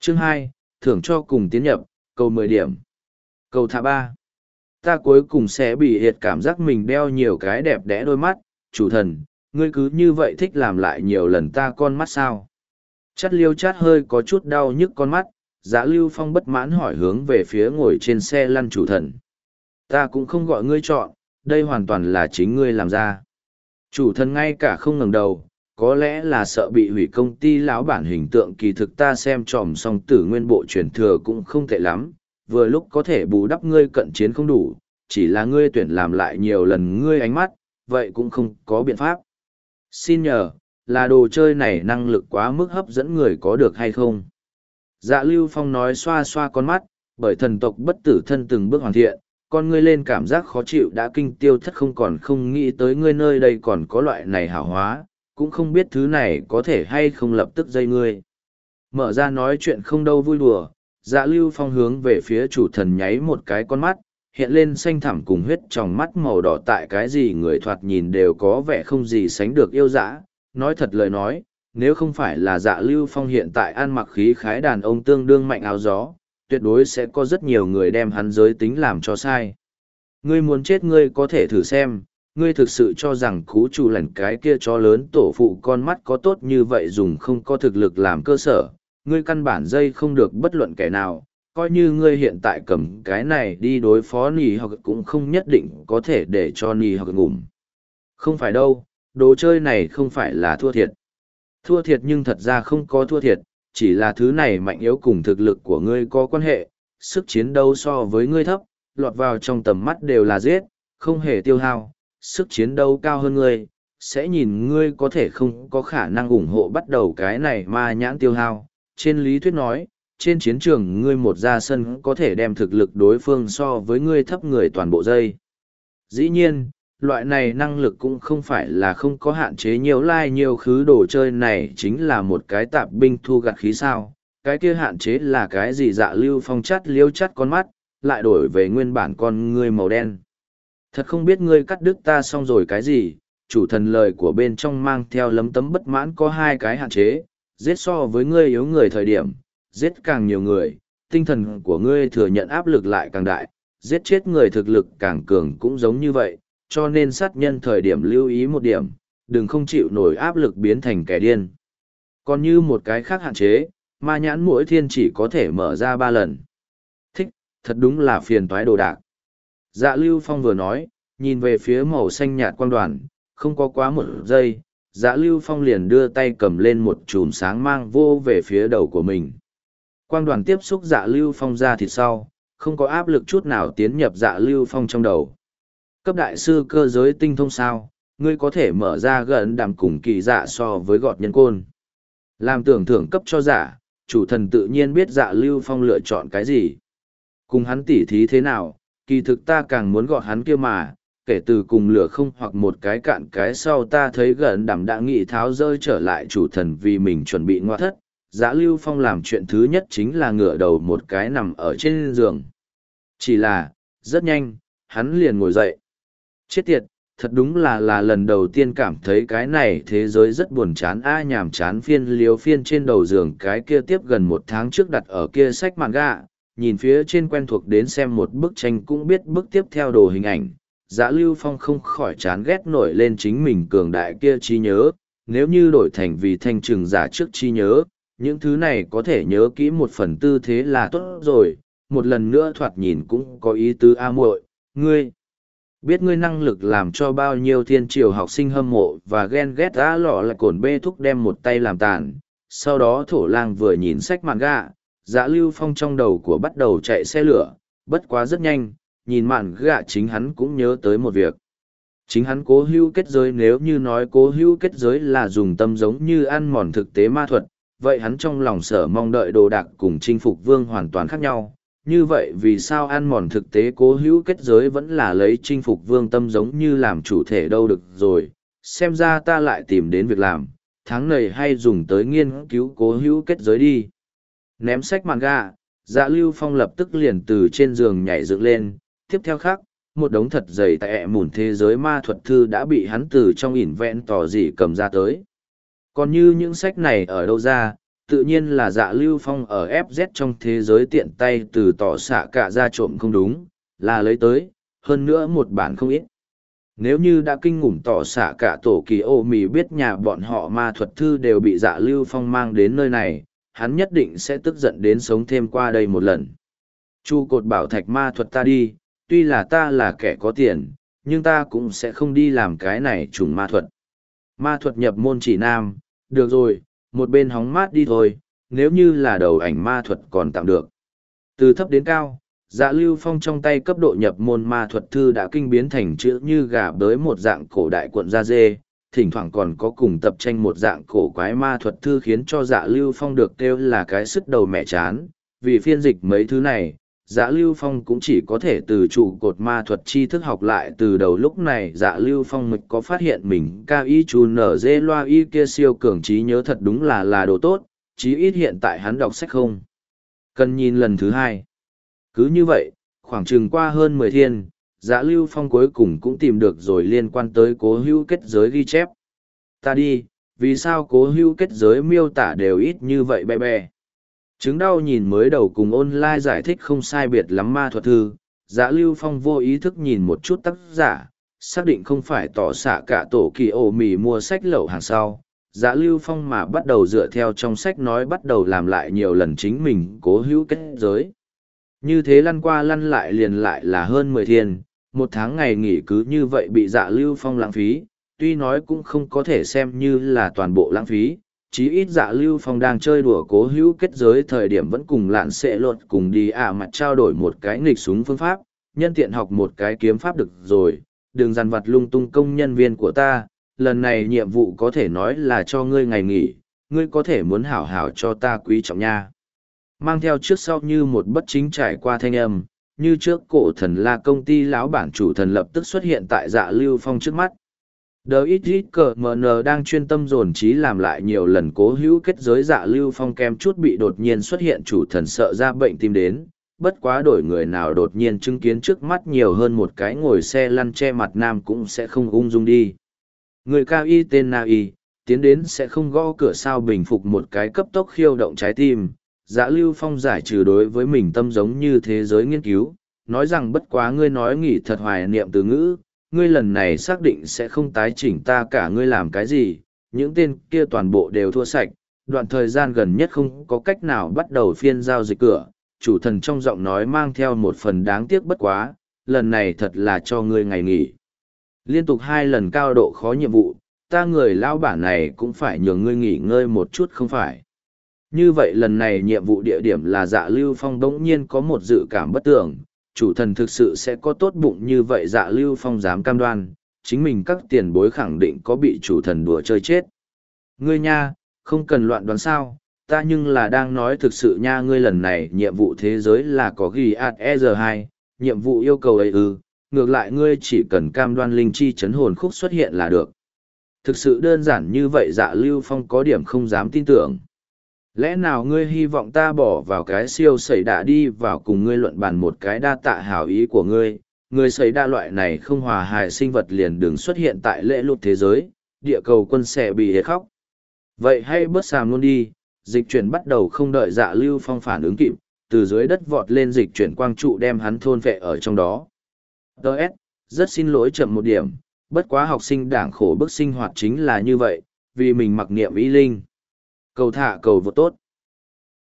Chương 2, thưởng cho cùng tiến nhập, cầu 10 điểm. Cầu thả 3. Ta cuối cùng sẽ bị hiệt cảm giác mình đeo nhiều cái đẹp đẽ đôi mắt, chủ thần, ngươi cứ như vậy thích làm lại nhiều lần ta con mắt sao? Chắt liêu chát hơi có chút đau nhức con mắt, Dạ Lưu Phong bất mãn hỏi hướng về phía ngồi trên xe lăn chủ thần. Ta cũng không gọi ngươi chọn, đây hoàn toàn là chính ngươi làm ra. Chủ thần ngay cả không ngẩng đầu, có lẽ là sợ bị hủy công ty lão bản hình tượng, kỳ thực ta xem tròm song tử nguyên bộ truyền thừa cũng không tệ lắm, vừa lúc có thể bù đắp ngươi cận chiến không đủ, chỉ là ngươi tuyển làm lại nhiều lần ngươi ánh mắt, vậy cũng không có biện pháp. Xin nhờ, là đồ chơi này năng lực quá mức hấp dẫn người có được hay không? Dạ Lưu Phong nói xoa xoa con mắt, bởi thần tộc bất tử thân từng bước hoàn thiện, con ngươi lên cảm giác khó chịu đã kinh tiêu thất, không còn không nghĩ tới ngươi nơi đây còn có loại này hảo hóa, cũng không biết thứ này có thể hay không lập tức dây ngươi. Mở ra nói chuyện không đâu vui đùa, Dạ Lưu Phong hướng về phía chủ thần nháy một cái con mắt, hiện lên xanh thẳm cùng huyết trong mắt màu đỏ, tại cái gì người thoạt nhìn đều có vẻ không gì sánh được yêu dã. Nói thật lời nói, nếu không phải là Dạ Lưu Phong hiện tại ăn mặc khí khái đàn ông tương đương mạnh áo gió, tuyệt đối sẽ có rất nhiều người đem hắn giới tính làm cho sai. Ngươi muốn chết ngươi có thể thử xem, ngươi thực sự cho rằng cú chủ lẩn cái kia chó lớn tổ phụ con mắt có tốt như vậy dùng không có thực lực làm cơ sở, ngươi căn bản dây không được bất luận kẻ nào, coi như ngươi hiện tại cầm cái này đi đối phó nì hoặc cũng không nhất định có thể để cho nì hoặc ngủm. Không phải đâu, đồ chơi này không phải là thua thiệt. Thua thiệt nhưng thật ra không có thua thiệt, chỉ là thứ này mạnh yếu cùng thực lực của ngươi có quan hệ, sức chiến đấu so với ngươi thấp, lọt vào trong tầm mắt đều là giết, không hề tiêu hao, sức chiến đấu cao hơn ngươi, sẽ nhìn ngươi có thể không có khả năng ủng hộ bắt đầu cái này ma nhãn tiêu hao. Trên lý thuyết nói, trên chiến trường ngươi một ra sân có thể đem thực lực đối phương so với ngươi thấp người toàn bộ dây. Dĩ nhiên, loại này năng lực cũng không phải là không có hạn chế, nhiều nhiều khứ đồ chơi này chính là một cái tạp binh thu gặt khí sao. Cái kia hạn chế là cái gì? Dạ Lưu Phong chắt liêu chắt con mắt, lại đổi về nguyên bản con ngươi màu đen. Thật không biết ngươi cắt đứt ta xong rồi cái gì? Chủ thần lời của bên trong mang theo lấm tấm bất mãn, có hai cái hạn chế, giết so với ngươi yếu người thời điểm, giết càng nhiều người, tinh thần của ngươi thừa nhận áp lực lại càng đại, giết chết người thực lực càng cường cũng giống như vậy, cho nên sát nhân thời điểm lưu ý một điểm, đừng không chịu nổi áp lực biến thành kẻ điên. Còn như một cái khác hạn chế, ma nhãn mỗi thiên chỉ có thể mở ra 3 lần. Thích, thật đúng là phiền toái đồ đạc. Dạ Lưu Phong vừa nói, nhìn về phía màu xanh nhạt quang đoàn, không có quá một giây, Dạ Lưu Phong liền đưa tay cầm lên một chùm sáng mang vô về phía đầu của mình. Quang đoàn tiếp xúc Dạ Lưu Phong ra thịt sau, không có áp lực chút nào tiến nhập Dạ Lưu Phong trong đầu. Cấp đại sư cơ giới tinh thông sao, ngươi có thể mở ra gần đàm cùng kỳ dạ so với gọt nhân côn. Làm tưởng thưởng cấp cho giả, chủ thần tự nhiên biết Dạ Lưu Phong lựa chọn cái gì. Cùng hắn tỉ thí thế nào, kỳ thực ta càng muốn gọt hắn kia mà, kể từ cùng lửa không hoặc một cái cạn cái sau ta thấy gần đàm đã nghị tháo rơi trở lại chủ thần vì mình chuẩn bị ngoa thất. Dạ Lưu Phong làm chuyện thứ nhất chính là ngửa đầu một cái nằm ở trên giường. Chỉ là, rất nhanh, hắn liền ngồi dậy. Chết tiệt, thật đúng là lần đầu tiên cảm thấy cái này thế giới rất buồn chán nhàm chán. Phiên liếu phiên trên đầu giường cái kia tiếp gần 1 tháng trước đặt ở kia sách manga, nhìn phía trên quen thuộc đến xem một bức tranh cũng biết bức tiếp theo đồ hình ảnh. Dạ Lưu Phong không khỏi chán ghét nổi lên chính mình cường đại kia trí nhớ, nếu như đổi thành vì thanh trừng giả trước trí nhớ, những thứ này có thể nhớ kỹ 1/4 tư thế là tốt rồi, một lần nữa thoạt nhìn cũng có ý tứ muội, ngươi. Biết ngươi năng lực làm cho bao nhiêu thiên triều học sinh hâm mộ và ghen ghét lọ lại cồn bê thúc đem một tay làm tàn. Sau đó thổ lang vừa nhìn sách manga, Dạ Lưu Phong trong đầu của bắt đầu chạy xe lửa, bất quá rất nhanh, nhìn manga chính hắn cũng nhớ tới một việc. Chính hắn cố hữu kết giới, nếu như nói cố hữu kết giới là dùng tâm giống như ăn mòn thực tế ma thuật, vậy hắn trong lòng sở mong đợi đồ đạc cùng chinh phục vương hoàn toàn khác nhau. Như vậy vì sao ăn mòn thực tế cố hữu kết giới vẫn là lấy chinh phục vương tâm giống như làm chủ thể đâu được rồi, xem ra ta lại tìm đến việc làm, tháng này hay dùng tới nghiên cứu cố hữu kết giới đi. Ném sách manga, Dạ Lưu Phong lập tức liền từ trên giường nhảy dựng lên, tiếp theo khác, một đống thật dày tại mùn thế giới ma thuật thư đã bị hắn từ trong ỉn vẹn tỏ gì cầm ra tới. Còn như những sách này ở đâu ra, tự nhiên là Dạ Lưu Phong ở FZ trong thế giới tiện tay từ tỏ xạ cả ra trộm không đúng, là lấy tới, hơn nữa một bản không ít. Nếu như đã kinh ngủm tỏ xạ cả tổ kỳ ô mì biết nhà bọn họ ma thuật thư đều bị Dạ Lưu Phong mang đến nơi này, hắn nhất định sẽ tức giận đến sống thêm qua đây một lần. Chu cột bảo thạch ma thuật ta đi, tuy là ta là kẻ có tiền, nhưng ta cũng sẽ không đi làm cái này trùng ma thuật. Ma thuật nhập môn chỉ nam, được rồi, một bên hóng mát đi thôi, nếu như là đầu ảnh ma thuật còn tạm được. Từ thấp đến cao, Dạ Lưu Phong trong tay cấp độ nhập môn ma thuật thư đã kinh biến thành chữ như gà bới một dạng cổ đại cuộn da dê, thỉnh thoảng còn có cùng tập tranh một dạng cổ quái ma thuật thư khiến cho Dạ Lưu Phong được kêu là cái sức đầu mẹ chán. Vì phiên dịch mấy thứ này, Dạ Lưu Phong cũng chỉ có thể từ trụ cột ma thuật tri thức học lại từ đầu. Lúc này Dạ Lưu Phong mới có phát hiện mình cao y chú nở dê loa y kia siêu cường trí nhớ thật đúng là đồ tốt, chí ít hiện tại hắn đọc sách không cần nhìn lần thứ hai. Cứ như vậy, khoảng chừng qua hơn 10 thiên, Dạ Lưu Phong cuối cùng cũng tìm được rồi liên quan tới cố hữu kết giới ghi chép. Ta đi, vì sao cố hữu kết giới miêu tả đều ít như vậy be be. Chứng đau nhìn mới đầu cùng online giải thích không sai biệt lắm ma thuật thư, Dạ Lưu Phong vô ý thức nhìn một chút tác giả, xác định không phải tỏ xạ cả tổ kỳ ổ mì mua sách lậu hàng sau. Dạ Lưu Phong mà bắt đầu dựa theo trong sách nói bắt đầu làm lại nhiều lần chính mình cố hữu kết giới. Như thế lăn qua lăn lại liền lại là hơn 10 thiên, một tháng ngày nghỉ cứ như vậy bị Dạ Lưu Phong lãng phí, tuy nói cũng không có thể xem như là toàn bộ lãng phí, chí ít Dạ Lưu Phong đang chơi đùa cố hữu kết giới thời điểm vẫn cùng lạn sẽ lột cùng đi mặt trao đổi một cái nghịch súng phương pháp, nhân tiện học một cái kiếm pháp được rồi, đừng dằn vặt lung tung công nhân viên của ta, lần này nhiệm vụ có thể nói là cho ngươi ngày nghỉ, ngươi có thể muốn hảo hảo cho ta quý trọng nha. Mang theo trước sau như một bất chính trải qua thanh âm, như trước cổ thần là công ty lão bản chủ thần lập tức xuất hiện tại Dạ Lưu Phong trước mắt. DXXCMN đang chuyên tâm dồn trí làm lại nhiều lần cố hữu kết giới. Dạ Lưu Phong kem chút bị đột nhiên xuất hiện chủ thần sợ ra bệnh tim đến, bất quá đổi người nào đột nhiên chứng kiến trước mắt nhiều hơn một cái ngồi xe lăn che mặt nam cũng sẽ không ung dung đi. Người cao y tên Na Y, tiến đến sẽ không gõ cửa sao bình phục một cái cấp tốc khiêu động trái tim. Dạ Lưu Phong giải trừ đối với mình tâm giống như thế giới nghiên cứu, nói rằng bất quá ngươi nói nghỉ thật hoài niệm từ ngữ, ngươi lần này xác định sẽ không tái chỉnh ta cả ngươi làm cái gì, những tên kia toàn bộ đều thua sạch, đoạn thời gian gần nhất không có cách nào bắt đầu phiên giao dịch cửa, chủ thần trong giọng nói mang theo một phần đáng tiếc bất quá, lần này thật là cho ngươi ngày nghỉ. Liên tục 2 lần cao độ khó nhiệm vụ, ta người lao bản này cũng phải nhường ngươi nghỉ ngơi một chút không phải. Như vậy lần này nhiệm vụ địa điểm là Dạ Lưu Phong đống nhiên có một dự cảm bất tưởng, chủ thần thực sự sẽ có tốt bụng như vậy. Dạ Lưu Phong dám cam đoan, chính mình các tiền bối khẳng định có bị chủ thần đùa chơi chết. Ngươi nha, không cần loạn đoán sao, ta nhưng là đang nói thực sự nha. Ngươi lần này nhiệm vụ thế giới là có ghi ER2, nhiệm vụ yêu cầu ấy ngược lại ngươi chỉ cần cam đoan linh chi chấn hồn khúc xuất hiện là được. Thực sự đơn giản như vậy. Dạ Lưu Phong có điểm không dám tin tưởng. Lẽ nào ngươi hy vọng ta bỏ vào cái siêu sẩy đạ đi vào cùng ngươi luận bàn một cái đa tạ hảo ý của ngươi, người sẩy đa loại này không hòa hài sinh vật liền đừng xuất hiện tại lễ lụt thế giới, địa cầu quân sẽ bị hết khóc. Vậy hay bớt xàm luôn đi, dịch chuyển bắt đầu không đợi Dạ Lưu Phong phản ứng kịp, từ dưới đất vọt lên dịch chuyển quang trụ đem hắn thôn vệ ở trong đó. Đợt, rất xin lỗi chậm một điểm, bất quá học sinh đảng khổ bức sinh hoạt chính là như vậy, vì mình mặc niệm ý linh. Cầu thả cầu vô tốt.